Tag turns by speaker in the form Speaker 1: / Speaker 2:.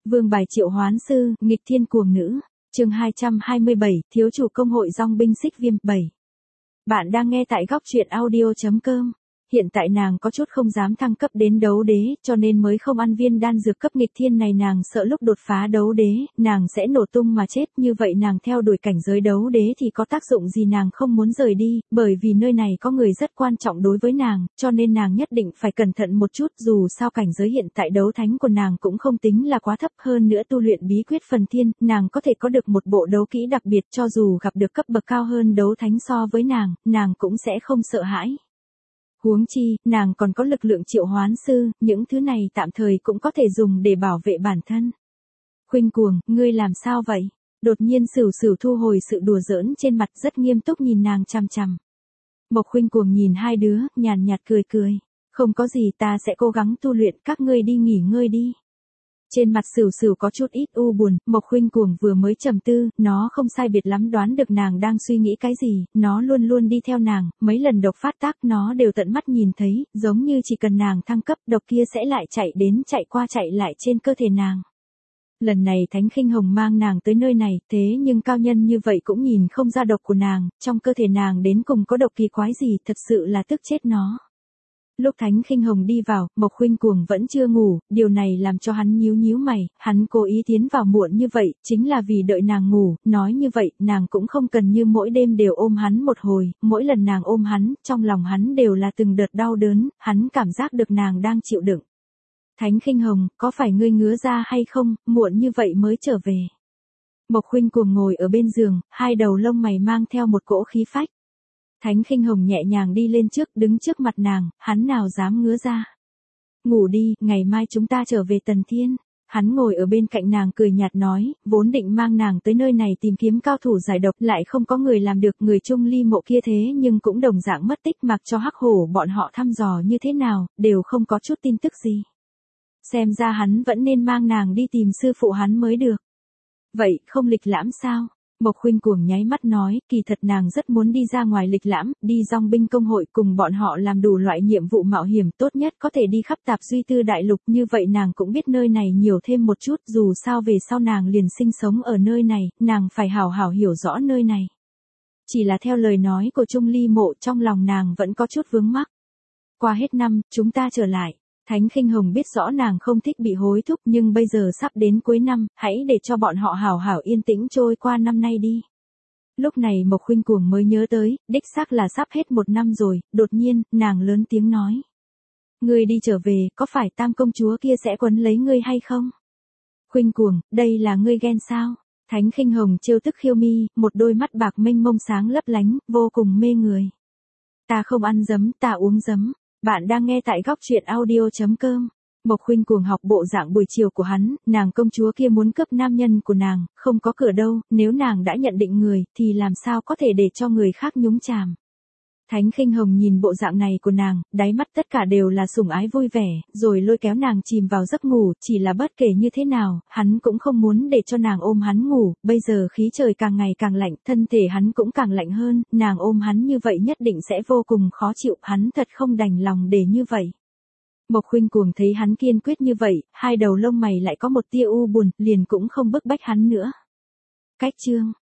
Speaker 1: Vương bài triệu hoán sư, nghịch thiên cuồng nữ. Chương 227, thiếu chủ công hội dòng binh xích viêm 7. Bạn đang nghe tại góc truyện audio.com. Hiện tại nàng có chút không dám thăng cấp đến đấu đế, cho nên mới không ăn viên đan dược cấp nghịch thiên này, nàng sợ lúc đột phá đấu đế, nàng sẽ nổ tung mà chết, như vậy nàng theo đuổi cảnh giới đấu đế thì có tác dụng gì, nàng không muốn rời đi, bởi vì nơi này có người rất quan trọng đối với nàng, cho nên nàng nhất định phải cẩn thận một chút, dù sao cảnh giới hiện tại đấu thánh của nàng cũng không tính là quá thấp, hơn nữa tu luyện bí quyết phần thiên, nàng có thể có được một bộ đấu kỹ đặc biệt, cho dù gặp được cấp bậc cao hơn đấu thánh so với nàng cũng sẽ không sợ hãi. Huống chi, nàng còn có lực lượng triệu hoán sư, những thứ này tạm thời cũng có thể dùng để bảo vệ bản thân. Khuynh Cuồng, ngươi làm sao vậy? Đột nhiên Sửu Sửu thu hồi sự đùa giỡn trên mặt, rất nghiêm túc nhìn nàng chằm chằm. Mộc Khuynh Cuồng nhìn hai đứa, nhàn nhạt cười cười. Không có gì, ta sẽ cố gắng tu luyện, các ngươi đi nghỉ ngơi đi. Trên mặt Sửu Sửu có chút ít u buồn, Mộc Khuynh Cuồng vừa mới trầm tư, nó không sai biệt lắm đoán được nàng đang suy nghĩ cái gì, nó luôn luôn đi theo nàng, mấy lần độc phát tác nó đều tận mắt nhìn thấy, giống như chỉ cần nàng thăng cấp, độc kia sẽ lại chạy đến chạy qua chạy lại trên cơ thể nàng. Lần này Thánh Khinh Hồng mang nàng tới nơi này, thế nhưng cao nhân như vậy cũng nhìn không ra độc của nàng, trong cơ thể nàng đến cùng có độc kỳ quái gì, thật sự là tức chết nó. Lúc Thánh Khinh Hồng đi vào, Mộc Khuynh Cuồng vẫn chưa ngủ, điều này làm cho hắn nhíu mày, hắn cố ý tiến vào muộn như vậy, chính là vì đợi nàng ngủ, nói như vậy, nàng cũng không cần như mỗi đêm đều ôm hắn một hồi, mỗi lần nàng ôm hắn, trong lòng hắn đều là từng đợt đau đớn, hắn cảm giác được nàng đang chịu đựng. Thánh Khinh Hồng, có phải ngươi ngứa ra hay không, muộn như vậy mới trở về. Mộc Khuynh Cuồng ngồi ở bên giường, hai đầu lông mày mang theo một cỗ khí phách. Thánh Khinh Hồng nhẹ nhàng đi lên trước, đứng trước mặt nàng, hắn nào dám ngứa ra. Ngủ đi, ngày mai chúng ta trở về Tần Thiên. Hắn ngồi ở bên cạnh nàng cười nhạt nói, vốn định mang nàng tới nơi này tìm kiếm cao thủ giải độc, lại không có người làm được, người Trung Ly Mộ kia thế nhưng cũng đồng dạng mất tích, mặc cho Hắc Hổ bọn họ thăm dò như thế nào, đều không có chút tin tức gì. Xem ra hắn vẫn nên mang nàng đi tìm sư phụ hắn mới được. Vậy, không lịch lãm sao? Mộc Khuynh Cuồng nháy mắt nói, kỳ thật nàng rất muốn đi ra ngoài lịch lãm, đi dòng binh công hội cùng bọn họ làm đủ loại nhiệm vụ mạo hiểm, tốt nhất có thể đi khắp Tạp Duy Tư Đại Lục, như vậy nàng cũng biết nơi này nhiều thêm một chút, dù sao về sau nàng liền sinh sống ở nơi này, nàng phải hảo hảo hiểu rõ nơi này. Chỉ là theo lời nói của Trung Ly Mộ, trong lòng nàng vẫn có chút vướng mắc. Qua hết năm, chúng ta trở lại. Thánh Khinh Hồng biết rõ nàng không thích bị hối thúc, nhưng bây giờ sắp đến cuối năm, hãy để cho bọn họ hảo hảo yên tĩnh trôi qua năm nay đi. Lúc này Mộc Khuynh Cuồng mới nhớ tới, đích xác là sắp hết một năm rồi, đột nhiên, nàng lớn tiếng nói. Ngươi đi trở về, có phải Tam công chúa kia sẽ quấn lấy ngươi hay không? Khuynh Cuồng, đây là ngươi ghen sao? Thánh Khinh Hồng trêu tức khiêu mi, một đôi mắt bạc mênh mông sáng lấp lánh, vô cùng mê người. Ta không ăn giấm, ta uống giấm. Bạn đang nghe tại góc truyện audio.com. Mộc Khuynh Cuồng học bộ dạng buổi chiều của hắn, nàng công chúa kia muốn cướp nam nhân của nàng, không có cửa đâu, nếu nàng đã nhận định người, thì làm sao có thể để cho người khác nhúng chàm. Thánh Khinh Hồng nhìn bộ dạng này của nàng, đáy mắt tất cả đều là sủng ái vui vẻ, rồi lôi kéo nàng chìm vào giấc ngủ, chỉ là bất kể như thế nào, hắn cũng không muốn để cho nàng ôm hắn ngủ, bây giờ khí trời càng ngày càng lạnh, thân thể hắn cũng càng lạnh hơn, nàng ôm hắn như vậy nhất định sẽ vô cùng khó chịu, hắn thật không đành lòng để như vậy. Mộc Khuynh Cuồng thấy hắn kiên quyết như vậy, hai đầu lông mày lại có một tia u buồn, liền cũng không bức bách hắn nữa. Cách chương